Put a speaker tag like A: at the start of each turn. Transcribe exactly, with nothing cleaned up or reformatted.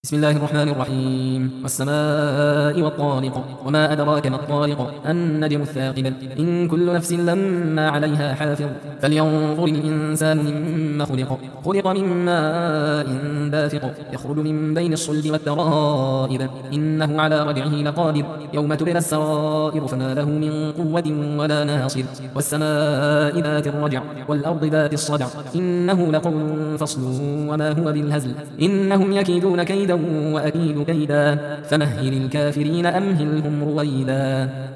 A: بسم الله الرحمن الرحيم والسماء والطارق وما أدراك ما الطارق النجم الثاقب إن كل نفس لما عليها حافظ فلينظر الإنسان مما خلق خلق من ماء دافق يخرج من بين الصلب والترائب إنه على رجعه لقادر يوم تبلى السرائر فما له من قوة ولا ناصر والسماء ذات الرجع والأرض ذات الصدع إنه لقول فصل وما هو بالهزل إنهم يكيدون كيدا وأكيد كيدا فمهل الكافرين أمهلهم رويدا.